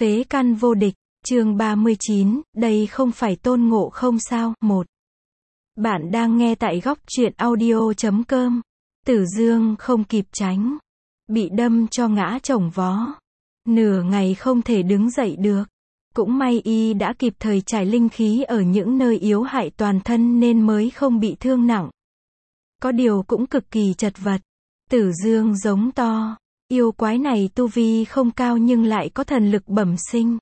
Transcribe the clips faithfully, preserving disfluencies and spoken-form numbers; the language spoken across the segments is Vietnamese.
Phế căn vô địch, chương ba mươi chín, đây không phải tôn ngộ không sao, một. Bạn đang nghe tại góc truyện audio chấm com. Tử Dương không kịp tránh, bị đâm cho ngã chồng vó. Nửa ngày không thể đứng dậy được. Cũng may y đã kịp thời trải linh khí ở những nơi yếu hại toàn thân nên mới không bị thương nặng. Có điều cũng cực kỳ chật vật. Tử Dương giống to. Yêu quái này tu vi không cao nhưng lại có thần lực bẩm sinh.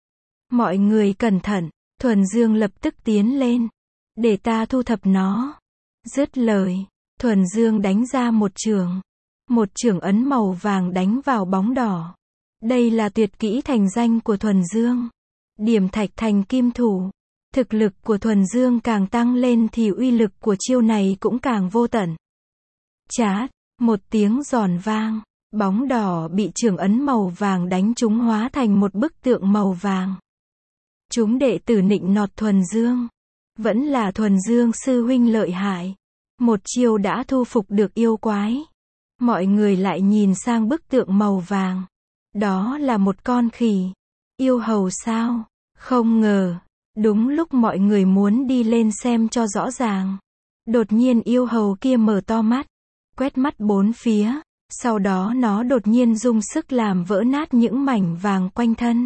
Mọi người cẩn thận, Thuần Dương lập tức tiến lên. Để ta thu thập nó. Dứt lời, Thuần Dương đánh ra một chưởng. Một chưởng ấn màu vàng đánh vào bóng đỏ. Đây là tuyệt kỹ thành danh của Thuần Dương. Điểm thạch thành kim thủ. Thực lực của Thuần Dương càng tăng lên thì uy lực của chiêu này cũng càng vô tận. Chát, một tiếng giòn vang. Bóng đỏ bị chưởng ấn màu vàng đánh trúng hóa thành một bức tượng màu vàng. Chúng đệ tử nịnh nọt Thuần Dương. Vẫn là Thuần Dương sư huynh lợi hại. Một chiêu đã thu phục được yêu quái. Mọi người lại nhìn sang bức tượng màu vàng. Đó là một con khỉ. Yêu hầu sao? Không ngờ. Đúng lúc mọi người muốn đi lên xem cho rõ ràng. Đột nhiên yêu hầu kia mở to mắt. Quét mắt bốn phía. Sau đó nó đột nhiên dùng sức làm vỡ nát những mảnh vàng quanh thân.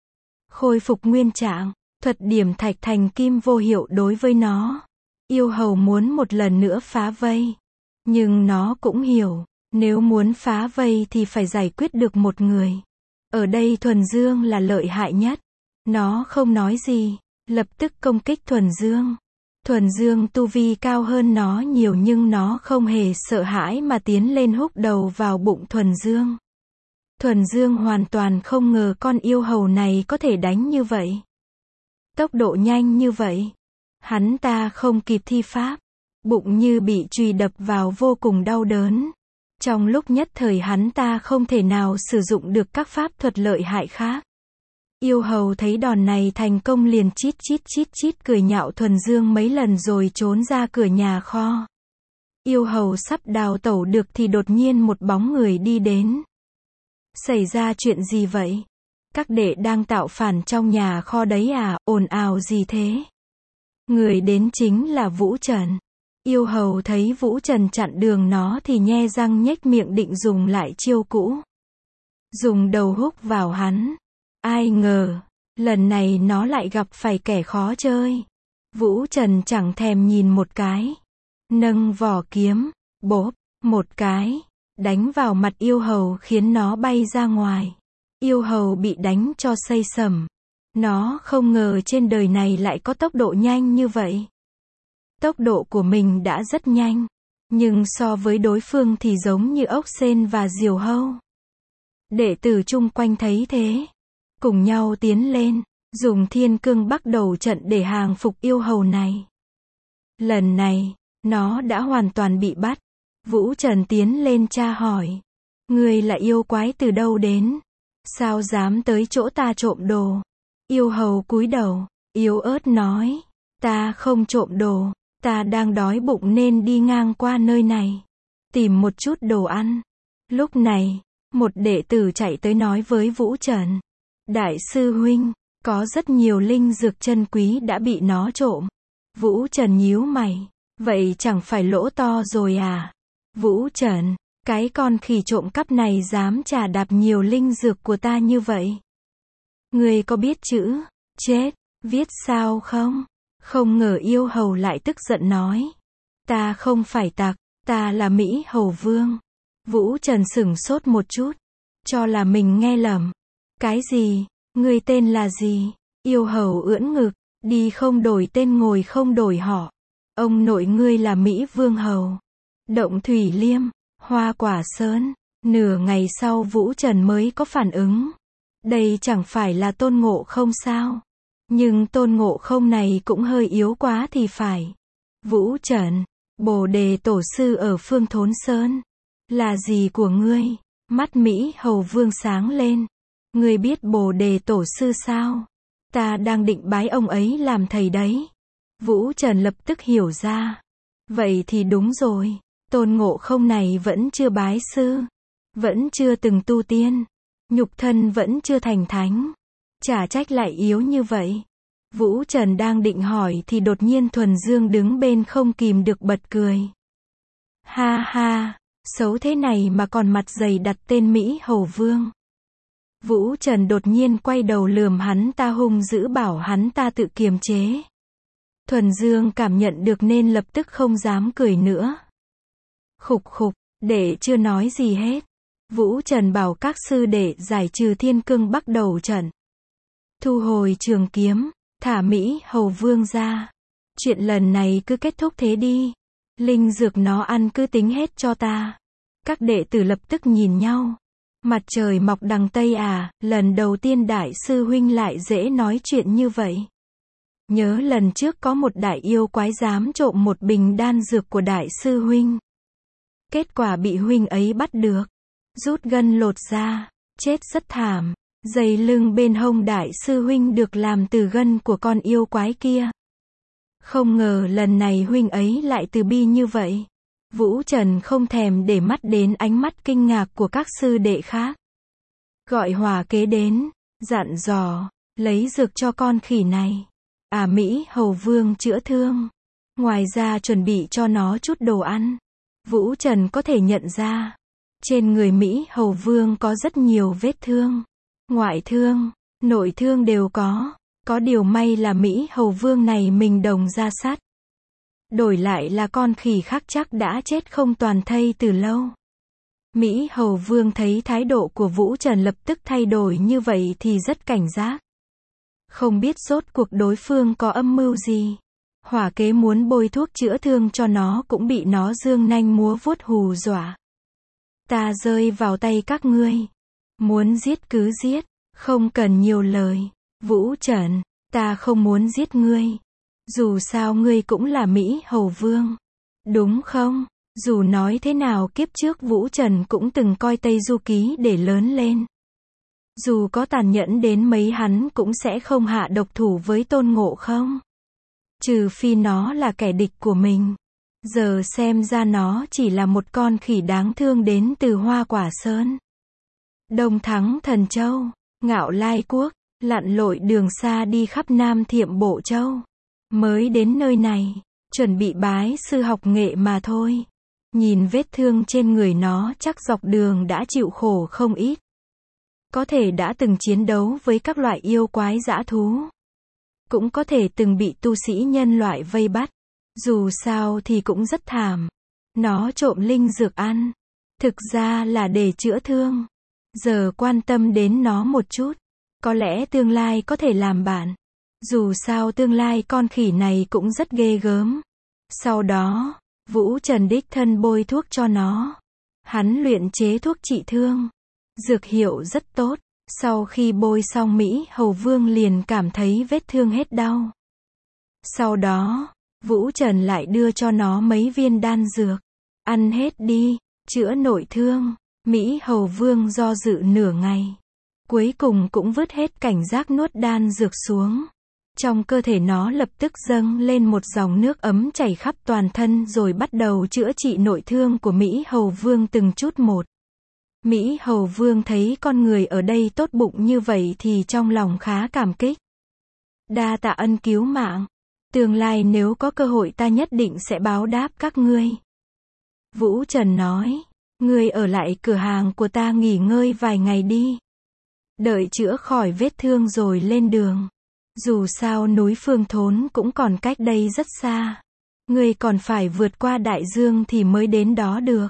Khôi phục nguyên trạng, thuật điểm thạch thành kim vô hiệu đối với nó. Yêu hầu muốn một lần nữa phá vây. Nhưng nó cũng hiểu, nếu muốn phá vây thì phải giải quyết được một người. Ở đây Thuần Dương là lợi hại nhất. Nó không nói gì, lập tức công kích Thuần Dương. Thuần Dương tu vi cao hơn nó nhiều nhưng nó không hề sợ hãi mà tiến lên húc đầu vào bụng Thuần Dương. Thuần Dương hoàn toàn không ngờ con yêu hầu này có thể đánh như vậy. Tốc độ nhanh như vậy. Hắn ta không kịp thi pháp. Bụng như bị chùy đập vào vô cùng đau đớn. Trong lúc nhất thời hắn ta không thể nào sử dụng được các pháp thuật lợi hại khác. Yêu hầu thấy đòn này thành công liền chít chít chít chít cười nhạo Thuần Dương mấy lần rồi trốn ra cửa nhà kho. Yêu hầu sắp đào tẩu được thì đột nhiên một bóng người đi đến. Xảy ra chuyện gì vậy? Các đệ đang tạo phản trong nhà kho đấy à, ồn ào gì thế? Người đến chính là Vũ Trần. Yêu hầu thấy Vũ Trần chặn đường nó thì nhe răng nhếch miệng định dùng lại chiêu cũ. Dùng đầu húc vào hắn. Ai ngờ, lần này nó lại gặp phải kẻ khó chơi. Vũ Trần chẳng thèm nhìn một cái. Nâng vỏ kiếm, bốp, một cái, đánh vào mặt yêu hầu khiến nó bay ra ngoài. Yêu hầu bị đánh cho xây sẩm. Nó không ngờ trên đời này lại có tốc độ nhanh như vậy. Tốc độ của mình đã rất nhanh, nhưng so với đối phương thì giống như ốc sên và diều hâu. Đệ tử chung quanh thấy thế. Cùng nhau tiến lên, dùng thiên cương bắt đầu trận để hàng phục yêu hầu này. Lần này, nó đã hoàn toàn bị bắt. Vũ Trần tiến lên tra hỏi. Ngươi là yêu quái từ đâu đến? Sao dám tới chỗ ta trộm đồ? Yêu hầu cúi đầu, yếu ớt nói. Ta không trộm đồ, ta đang đói bụng nên đi ngang qua nơi này. Tìm một chút đồ ăn. Lúc này, một đệ tử chạy tới nói với Vũ Trần. Đại sư huynh, có rất nhiều linh dược chân quý đã bị nó trộm. Vũ Trần nhíu mày, vậy chẳng phải lỗ to rồi à? Vũ Trần, cái con khỉ trộm cắp này dám trà đạp nhiều linh dược của ta như vậy. Ngươi có biết chữ, chết, viết sao không? Không ngờ yêu hầu lại tức giận nói. Ta không phải tặc, ta là Mỹ Hầu Vương. Vũ Trần sửng sốt một chút, cho là mình nghe lầm. Cái gì? Ngươi tên là gì? Yêu hầu ưỡn ngực, đi không đổi tên ngồi không đổi họ. Ông nội ngươi là Mỹ Vương Hầu. Động Thủy Liêm, Hoa Quả Sơn. Nửa ngày sau Vũ Trần mới có phản ứng. Đây chẳng phải là Tôn Ngộ Không sao? Nhưng Tôn Ngộ Không này cũng hơi yếu quá thì phải. Vũ Trần, Bồ Đề Tổ Sư ở Phương Thốn Sơn. Là gì của ngươi? Mắt Mỹ Hầu Vương sáng lên. Ngươi biết Bồ Đề Tổ Sư sao? Ta đang định bái ông ấy làm thầy đấy. Vũ Trần lập tức hiểu ra. Vậy thì đúng rồi. Tôn Ngộ Không này vẫn chưa bái sư. Vẫn chưa từng tu tiên. Nhục thân vẫn chưa thành thánh. Chả trách lại yếu như vậy. Vũ Trần đang định hỏi thì đột nhiên Thuần Dương đứng bên không kìm được bật cười. Ha ha, xấu thế này mà còn mặt dày đặt tên Mỹ Hầu Vương. Vũ Trần đột nhiên quay đầu lườm hắn ta hung dữ bảo hắn ta tự kiềm chế. Thuần Dương cảm nhận được nên lập tức không dám cười nữa. Khục khục, đệ chưa nói gì hết. Vũ Trần bảo các sư đệ giải trừ Thiên Cương Bắc đầu trận. Thu hồi trường kiếm, thả Mỹ Hầu Vương ra. Chuyện lần này cứ kết thúc thế đi. Linh dược nó ăn cứ tính hết cho ta. Các đệ tử lập tức nhìn nhau. Mặt trời mọc đằng Tây à, lần đầu tiên đại sư huynh lại dễ nói chuyện như vậy. Nhớ lần trước có một đại yêu quái dám trộm một bình đan dược của đại sư huynh. Kết quả bị huynh ấy bắt được. Rút gân lột da, chết rất thảm. Dây lưng bên hông đại sư huynh được làm từ gân của con yêu quái kia. Không ngờ lần này huynh ấy lại từ bi như vậy. Vũ Trần không thèm để mắt đến ánh mắt kinh ngạc của các sư đệ khác. Gọi Hòa Kế đến, dặn dò, lấy dược cho con khỉ này. À Mỹ Hầu Vương chữa thương. Ngoài ra chuẩn bị cho nó chút đồ ăn. Vũ Trần có thể nhận ra, trên người Mỹ Hầu Vương có rất nhiều vết thương. Ngoại thương, nội thương đều có. Có điều may là Mỹ Hầu Vương này mình đồng ra sát. Đổi lại là con khỉ khác chắc đã chết không toàn thây từ lâu. Mỹ Hầu Vương thấy thái độ của Vũ Trần lập tức thay đổi như vậy thì rất cảnh giác. Không biết rốt cuộc đối phương có âm mưu gì. Hỏa Kế muốn bôi thuốc chữa thương cho nó cũng bị nó dương nanh múa vuốt hù dọa. Ta rơi vào tay các ngươi. Muốn giết cứ giết, không cần nhiều lời. Vũ Trần, ta không muốn giết ngươi. Dù sao ngươi cũng là Mỹ Hầu Vương. Đúng không? Dù nói thế nào kiếp trước Vũ Trần cũng từng coi Tây Du Ký để lớn lên. Dù có tàn nhẫn đến mấy hắn cũng sẽ không hạ độc thủ với Tôn Ngộ Không. Trừ phi nó là kẻ địch của mình. Giờ xem ra nó chỉ là một con khỉ đáng thương đến từ Hoa Quả Sơn. Đông Thắng Thần Châu, Ngạo Lai Quốc, lặn lội đường xa đi khắp Nam Thiệm Bộ Châu. Mới đến nơi này, chuẩn bị bái sư học nghệ mà thôi. Nhìn vết thương trên người nó chắc dọc đường đã chịu khổ không ít. Có thể đã từng chiến đấu với các loại yêu quái dã thú. Cũng có thể từng bị tu sĩ nhân loại vây bắt. Dù sao thì cũng rất thảm. Nó trộm linh dược ăn. Thực ra là để chữa thương. Giờ quan tâm đến nó một chút. Có lẽ tương lai có thể làm bạn. Dù sao tương lai con khỉ này cũng rất ghê gớm. Sau đó, Vũ Trần đích thân bôi thuốc cho nó. Hắn luyện chế thuốc trị thương. Dược hiệu rất tốt. Sau khi bôi xong Mỹ Hầu Vương liền cảm thấy vết thương hết đau. Sau đó, Vũ Trần lại đưa cho nó mấy viên đan dược. Ăn hết đi, chữa nội thương. Mỹ Hầu Vương do dự nửa ngày. Cuối cùng cũng vứt hết cảnh giác nuốt đan dược xuống. Trong cơ thể nó lập tức dâng lên một dòng nước ấm chảy khắp toàn thân rồi bắt đầu chữa trị nội thương của Mỹ Hầu Vương từng chút một. Mỹ Hầu Vương thấy con người ở đây tốt bụng như vậy thì trong lòng khá cảm kích. Đa tạ ân cứu mạng. Tương lai nếu có cơ hội ta nhất định sẽ báo đáp các ngươi. Vũ Trần nói, ngươi ở lại cửa hàng của ta nghỉ ngơi vài ngày đi. Đợi chữa khỏi vết thương rồi lên đường. Dù sao núi Phương Thốn cũng còn cách đây rất xa. Ngươi còn phải vượt qua đại dương thì mới đến đó được.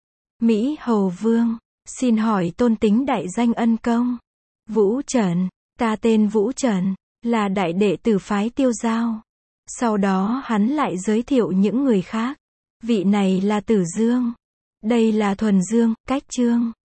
Mỹ Hầu Vương, xin hỏi tôn tính đại danh ân công. Vũ Trần, ta tên Vũ Trần, là đại đệ tử phái Tiêu Giao. Sau đó hắn lại giới thiệu những người khác. Vị này là Tử Dương. Đây là Thuần Dương, Cách Trương.